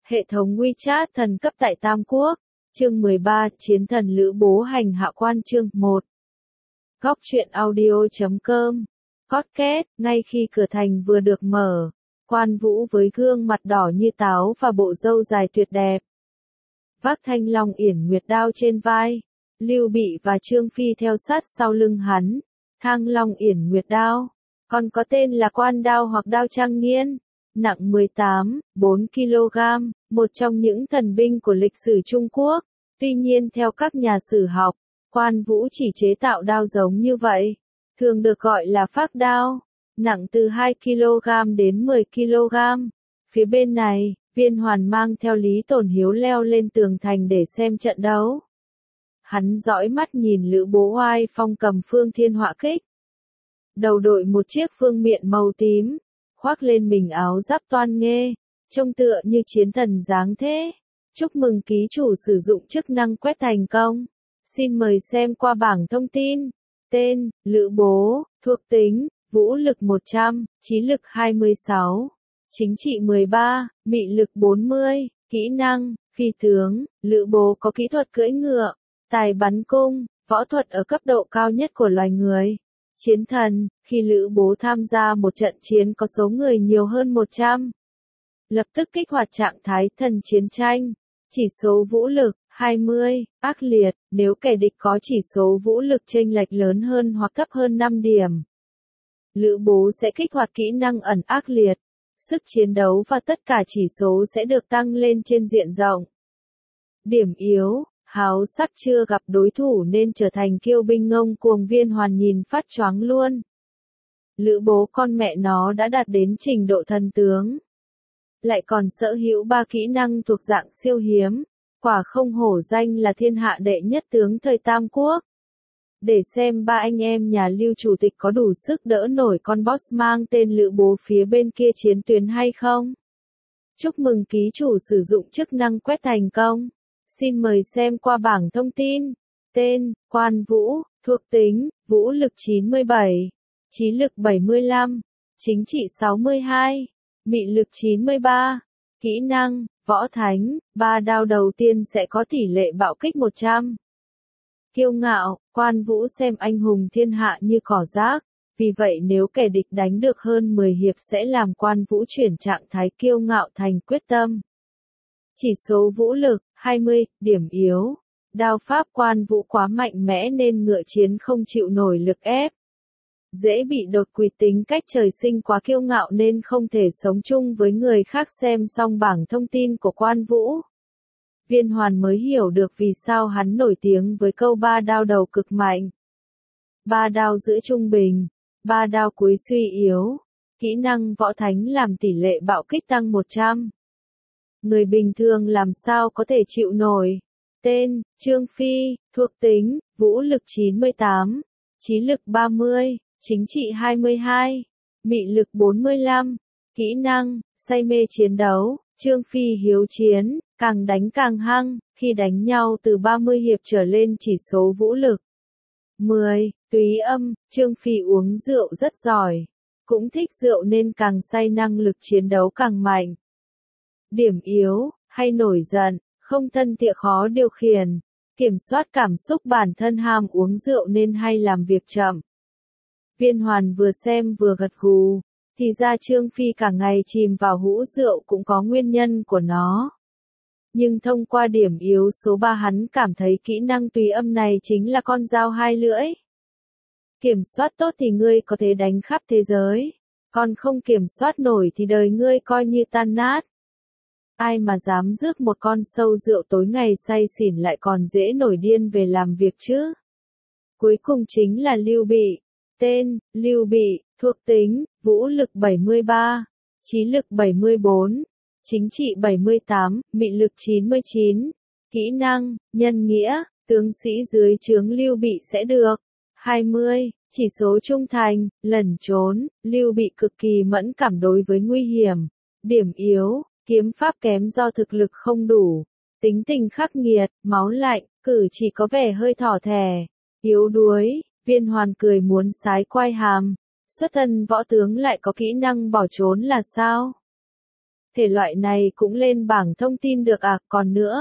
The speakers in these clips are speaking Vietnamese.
Hệ thống WeChat thần cấp tại Tam Quốc. Chương 13, Chiến thần Lữ Bố hành hạ quan. Chương 1. Góc truyện audio.com. Podcast. Ngay khi cửa thành vừa được mở, Quan Vũ với gương mặt đỏ như táo và bộ râu dài tuyệt đẹp, vác thanh long yển nguyệt đao trên vai, Lưu Bị và Trương Phi theo sát sau lưng hắn. Thang long yển nguyệt đao, còn có tên là quan đao hoặc đao trang niên, nặng 18,4 kg, một trong những thần binh của lịch sử Trung Quốc. Tuy nhiên theo các nhà sử học, Quan Vũ chỉ chế tạo đao giống như vậy, thường được gọi là phác đao, nặng từ 2 kg đến 10 kg. Phía bên này, Viên Hoàn mang theo Lý Tồn Hiếu leo lên tường thành để xem trận đấu. Hắn dõi mắt nhìn Lữ Bố oai phong cầm phương thiên họa kích. Đầu đội một chiếc phương miện màu tím, khoác lên mình áo giáp toan nghê, trông tựa như chiến thần dáng thế. Chúc mừng ký chủ sử dụng chức năng quét thành công. Xin mời xem qua bảng thông tin. Tên, Lữ Bố, thuộc tính, vũ lực 100, trí lực 26, chính trị 13, mị lực 40, kỹ năng, phi tướng. Lữ Bố có kỹ thuật cưỡi ngựa, tài bắn cung, võ thuật ở cấp độ cao nhất của loài người. Chiến thần, khi Lữ Bố tham gia một trận chiến có số người nhiều hơn 100, lập tức kích hoạt trạng thái thần chiến tranh. Chỉ số vũ lực, 20, ác liệt, nếu kẻ địch có chỉ số vũ lực chênh lệch lớn hơn hoặc thấp hơn 5 điểm. Lữ Bố sẽ kích hoạt kỹ năng ẩn ác liệt. Sức chiến đấu và tất cả chỉ số sẽ được tăng lên trên diện rộng. Điểm yếu, háo sắc chưa gặp đối thủ nên trở thành kiêu binh ngông cuồng. Viên Hoàn nhìn phát choáng luôn. Lữ Bố con mẹ nó đã đạt đến trình độ thần tướng, lại còn sở hữu 3 kỹ năng thuộc dạng siêu hiếm, quả không hổ danh là thiên hạ đệ nhất tướng thời Tam Quốc. Để xem ba anh em nhà Lưu chủ tịch có đủ sức đỡ nổi con boss mang tên Lữ Bố phía bên kia chiến tuyến hay không. Chúc mừng ký chủ sử dụng chức năng quét thành công. Xin mời xem qua bảng thông tin. Tên, Quan Vũ, thuộc tính, vũ lực 97, trí lực 75, chính trị 62, mị lực 93, kỹ năng, võ thánh. 3 đao đầu tiên sẽ có tỷ lệ bạo kích 100. Kiêu ngạo, Quan Vũ xem anh hùng thiên hạ như cỏ rác, vì vậy nếu kẻ địch đánh được hơn 10 hiệp sẽ làm Quan Vũ chuyển trạng thái kiêu ngạo thành quyết tâm. Chỉ số vũ lực, 20, điểm yếu. Đao pháp Quan Vũ quá mạnh mẽ nên ngựa chiến không chịu nổi lực ép. Dễ bị đột quỵ, tính cách trời sinh quá kiêu ngạo nên không thể sống chung với người khác. Xem xong bảng thông tin của Quan Vũ, Viên Hoàn mới hiểu được vì sao hắn nổi tiếng với câu 3 đao đầu cực mạnh, 3 đao giữa trung bình, 3 đao cuối suy yếu. Kỹ năng võ thánh làm tỷ lệ bạo kích tăng 100. Người bình thường làm sao có thể chịu nổi. Tên, Trương Phi, thuộc tính, vũ lực 98, trí lực 30, chính trị 22, mị lực 45, kỹ năng, say mê chiến đấu. Trương Phi hiếu chiến, càng đánh càng hăng, khi đánh nhau từ 30 hiệp trở lên chỉ số vũ lực 10, túy âm. Trương Phi uống rượu rất giỏi, cũng thích rượu nên càng say năng lực chiến đấu càng mạnh. Điểm yếu, hay nổi giận, không thân thiện, khó điều khiển, kiểm soát cảm xúc bản thân, ham uống rượu nên hay làm việc chậm. Viên Hoàn vừa xem vừa gật gù, thì ra Trương Phi cả ngày chìm vào hũ rượu cũng có nguyên nhân của nó. Nhưng thông qua điểm yếu số 3 hắn cảm thấy kỹ năng tùy âm này chính là con dao hai lưỡi. Kiểm soát tốt thì ngươi có thể đánh khắp thế giới, còn không kiểm soát nổi thì đời ngươi coi như tan nát. Ai mà dám rước một con sâu rượu tối ngày say xỉn lại còn dễ nổi điên về làm việc chứ. Cuối cùng chính là Lưu Bị. Tên, Lưu Bị, thuộc tính, vũ lực 73, trí lực 74, chính trị 78, mị lực 99, kỹ năng, nhân nghĩa. Tướng sĩ dưới trướng Lưu Bị sẽ được 20, chỉ số trung thành, lẩn trốn. Lưu Bị cực kỳ mẫn cảm đối với nguy hiểm. Điểm yếu, kiếm pháp kém do thực lực không đủ, tính tình khắc nghiệt, máu lạnh, cử chỉ có vẻ hơi thỏ thẻ, yếu đuối. Viên Hoàn cười muốn sái quai hàm. Xuất thân võ tướng lại có kỹ năng bỏ trốn là sao? Thể loại này cũng lên bảng thông tin được à, còn nữa.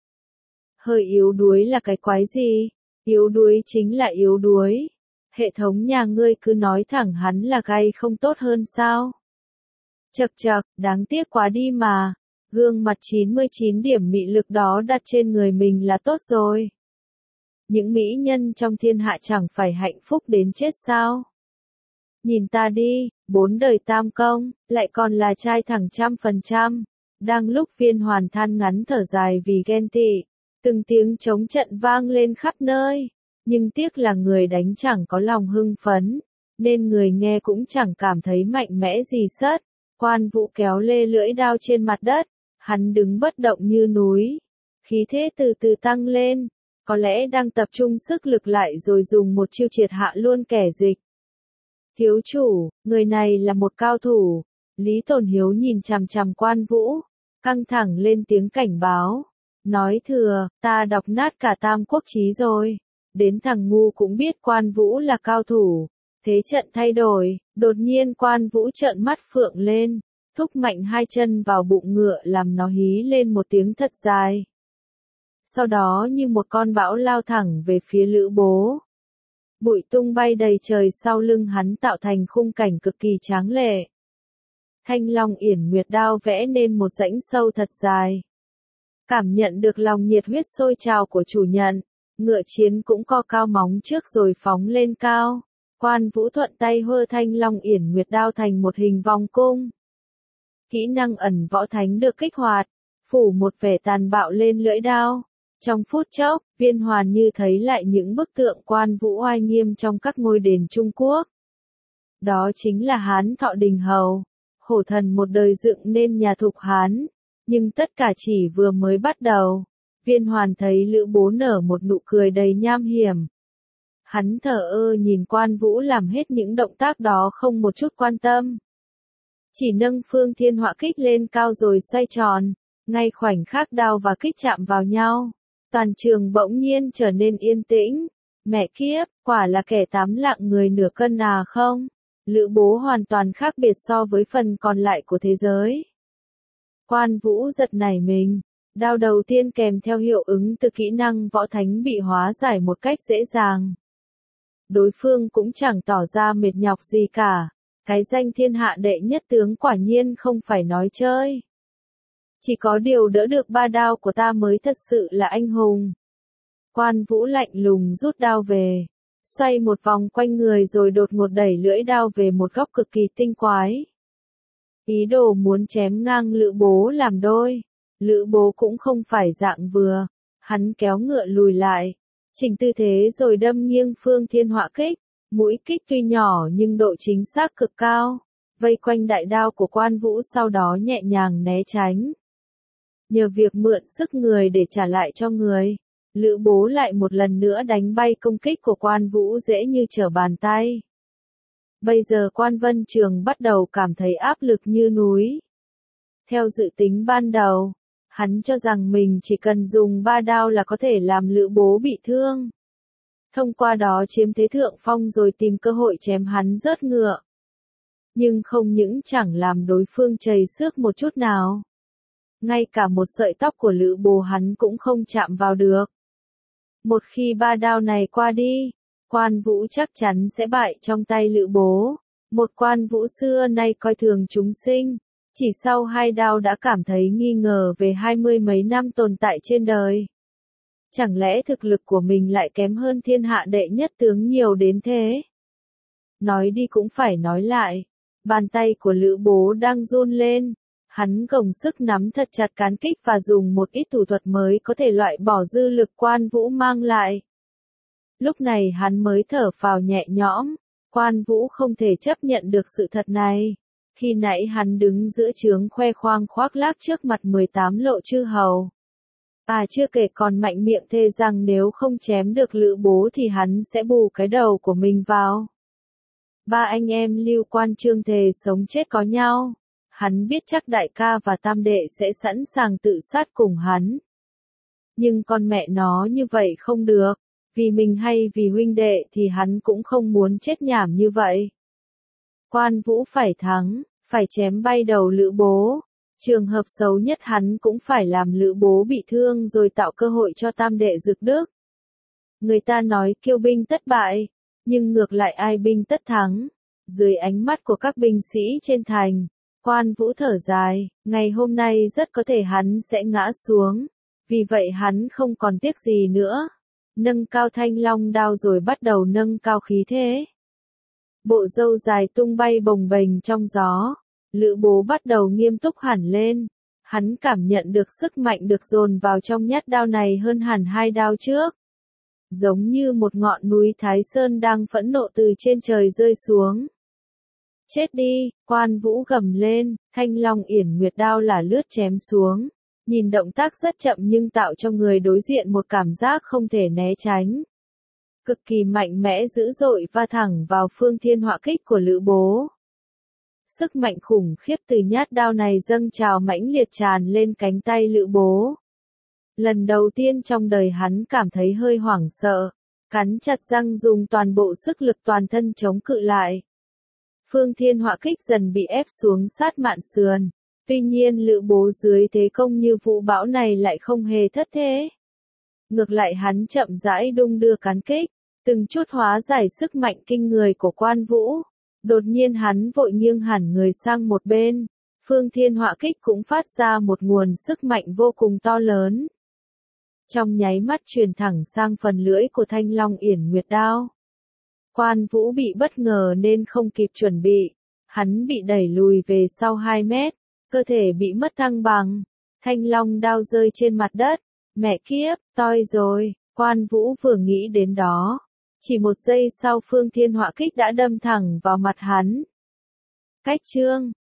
Hơi yếu đuối là cái quái gì? Yếu đuối chính là yếu đuối. Hệ thống nhà ngươi cứ nói thẳng hắn là gay không tốt hơn sao? Chậc chậc, đáng tiếc quá đi mà. Gương mặt 99 điểm mị lực đó đặt trên người mình là tốt rồi. Những mỹ nhân trong thiên hạ chẳng phải hạnh phúc đến chết sao? Nhìn ta đi, 4 đời tam công, lại còn là trai thẳng 100%. Đang lúc Viên Hoàn than ngắn thở dài vì ghen tị, từng tiếng trống trận vang lên khắp nơi. Nhưng tiếc là người đánh chẳng có lòng hưng phấn, nên người nghe cũng chẳng cảm thấy mạnh mẽ gì sất. Quan Vũ kéo lê lưỡi đao trên mặt đất, hắn đứng bất động như núi. Khí thế từ từ tăng lên, có lẽ đang tập trung sức lực lại rồi dùng một chiêu triệt hạ luôn kẻ dịch. Thiếu chủ, người này là một cao thủ. Lý Tồn Hiếu nhìn chằm chằm Quan Vũ, căng thẳng lên tiếng cảnh báo. Nói thừa, ta đọc nát cả Tam Quốc chí rồi. Đến thằng ngu cũng biết Quan Vũ là cao thủ. Thế trận thay đổi, đột nhiên Quan Vũ trợn mắt phượng lên, thúc mạnh hai chân vào bụng ngựa làm nó hí lên một tiếng thật dài. Sau đó như một con bão lao thẳng về phía Lữ Bố. Bụi tung bay đầy trời sau lưng hắn tạo thành khung cảnh cực kỳ tráng lệ. Thanh Long Yển Nguyệt đao vẽ nên một rãnh sâu thật dài. Cảm nhận được lòng nhiệt huyết sôi trào của chủ nhận, ngựa chiến cũng co cao móng trước rồi phóng lên cao. Quan Vũ thuận tay hơ Thanh Long Yển Nguyệt đao thành một hình vòng cung. Kỹ năng ẩn võ thánh được kích hoạt, phủ một vẻ tàn bạo lên lưỡi đao. Trong phút chốc, Viên Hoàn như thấy lại những bức tượng Quan Vũ oai nghiêm trong các ngôi đền Trung Quốc. Đó chính là Hán Thọ Đình Hầu, hổ thần một đời dựng nên nhà Thục Hán. Nhưng tất cả chỉ vừa mới bắt đầu. Viên Hoàn thấy Lữ Bố nở một nụ cười đầy nham hiểm. Hắn thờ ơ nhìn Quan Vũ làm hết những động tác đó không một chút quan tâm. Chỉ nâng Phương Thiên Họa kích lên cao rồi xoay tròn, ngay khoảnh khắc đao và kích chạm vào nhau. Toàn trường bỗng nhiên trở nên yên tĩnh. Mẹ kiếp, quả là kẻ tám lạng người nửa cân à không? Lữ Bố hoàn toàn khác biệt so với phần còn lại của thế giới. Quan Vũ giật nảy mình. Đao đầu tiên kèm theo hiệu ứng từ kỹ năng võ thánh bị hóa giải một cách dễ dàng. Đối phương cũng chẳng tỏ ra mệt nhọc gì cả. Cái danh thiên hạ đệ nhất tướng quả nhiên không phải nói chơi. Chỉ có điều đỡ được ba đao của ta mới thật sự là anh hùng. Quan Vũ lạnh lùng rút đao về, xoay một vòng quanh người rồi đột ngột đẩy lưỡi đao về một góc cực kỳ tinh quái. Ý đồ muốn chém ngang Lữ Bố làm đôi. Lữ Bố cũng không phải dạng vừa, hắn kéo ngựa lùi lại, chỉnh tư thế rồi đâm nghiêng Phương Thiên Họa kích. Mũi kích tuy nhỏ nhưng độ chính xác cực cao, vây quanh đại đao của Quan Vũ sau đó nhẹ nhàng né tránh. Nhờ việc mượn sức người để trả lại cho người, Lữ Bố lại một lần nữa đánh bay công kích của Quan Vũ dễ như trở bàn tay. Bây giờ Quan Vân Trường bắt đầu cảm thấy áp lực như núi. Theo dự tính ban đầu, hắn cho rằng mình chỉ cần dùng ba đao là có thể làm Lữ Bố bị thương. Thông qua đó chiếm thế thượng phong rồi tìm cơ hội chém hắn rớt ngựa. Nhưng không những chẳng làm đối phương chầy xước một chút nào. Ngay cả một sợi tóc của Lữ Bố hắn cũng không chạm vào được. Một khi ba đao này qua đi, Quan Vũ chắc chắn sẽ bại trong tay Lữ Bố. Một Quan Vũ xưa nay coi thường chúng sinh, chỉ sau hai đao đã cảm thấy nghi ngờ về 20 mấy năm tồn tại trên đời. Chẳng lẽ thực lực của mình lại kém hơn thiên hạ đệ nhất tướng nhiều đến thế? Nói đi cũng phải nói lại, bàn tay của Lữ Bố đang run lên, hắn gồng sức nắm thật chặt cán kích và dùng một ít thủ thuật mới có thể loại bỏ dư lực Quan Vũ mang lại. Lúc này hắn mới thở phào nhẹ nhõm, Quan Vũ không thể chấp nhận được sự thật này. Khi nãy hắn đứng giữa trướng khoe khoang khoác lác trước mặt 18 lộ chư hầu. Chưa kể còn mạnh miệng thề rằng nếu không chém được Lữ Bố thì hắn sẽ bù cái đầu của mình vào. Ba anh em Lưu Quan Trương thề sống chết có nhau. Hắn biết chắc đại ca và tam đệ sẽ sẵn sàng tự sát cùng hắn. Nhưng con mẹ nó như vậy không được. Vì mình hay vì huynh đệ thì hắn cũng không muốn chết nhảm như vậy. Quan Vũ phải thắng, phải chém bay đầu Lữ Bố. Trường hợp xấu nhất hắn cũng phải làm Lữ Bố bị thương rồi tạo cơ hội cho tam đệ Dực Đức. Người ta nói kiêu binh tất bại, nhưng ngược lại ai binh tất thắng. Dưới ánh mắt của các binh sĩ trên thành, Quan Vũ thở dài, ngày hôm nay rất có thể hắn sẽ ngã xuống, vì vậy hắn không còn tiếc gì nữa. Nâng cao thanh long đao rồi bắt đầu nâng cao khí thế. Bộ râu dài tung bay bồng bềnh trong gió, Lữ Bố bắt đầu nghiêm túc hẳn lên. Hắn cảm nhận được sức mạnh được dồn vào trong nhát đao này hơn hẳn hai đao trước. Giống như một ngọn núi Thái Sơn đang phẫn nộ từ trên trời rơi xuống. Chết đi, Quan Vũ gầm lên, thanh long yển nguyệt đao là lướt chém xuống. Nhìn động tác rất chậm nhưng tạo cho người đối diện một cảm giác không thể né tránh. Cực kỳ mạnh mẽ dữ dội va thẳng vào phương thiên họa kích của Lữ Bố. Sức mạnh khủng khiếp từ nhát đao này dâng trào mãnh liệt tràn lên cánh tay Lữ Bố. Lần đầu tiên trong đời hắn cảm thấy hơi hoảng sợ, cắn chặt răng dùng toàn bộ sức lực toàn thân chống cự lại. Phương thiên họa kích dần bị ép xuống sát mạn sườn, tuy nhiên Lữ Bố dưới thế công như vũ bão này lại không hề thất thế. Ngược lại hắn chậm rãi đung đưa cán kích, từng chút hóa giải sức mạnh kinh người của Quan Vũ. Đột nhiên hắn vội nghiêng hẳn người sang một bên, phương thiên họa kích cũng phát ra một nguồn sức mạnh vô cùng to lớn. Trong nháy mắt truyền thẳng sang phần lưỡi của thanh long yển nguyệt đao. Quan Vũ bị bất ngờ nên không kịp chuẩn bị, hắn bị đẩy lùi về sau 2 mét, cơ thể bị mất thăng bằng, thanh long đao rơi trên mặt đất. Mẹ kiếp, toi rồi, Quan Vũ vừa nghĩ đến đó. Chỉ một giây sau phương thiên họa kích đã đâm thẳng vào mặt hắn. Cách chương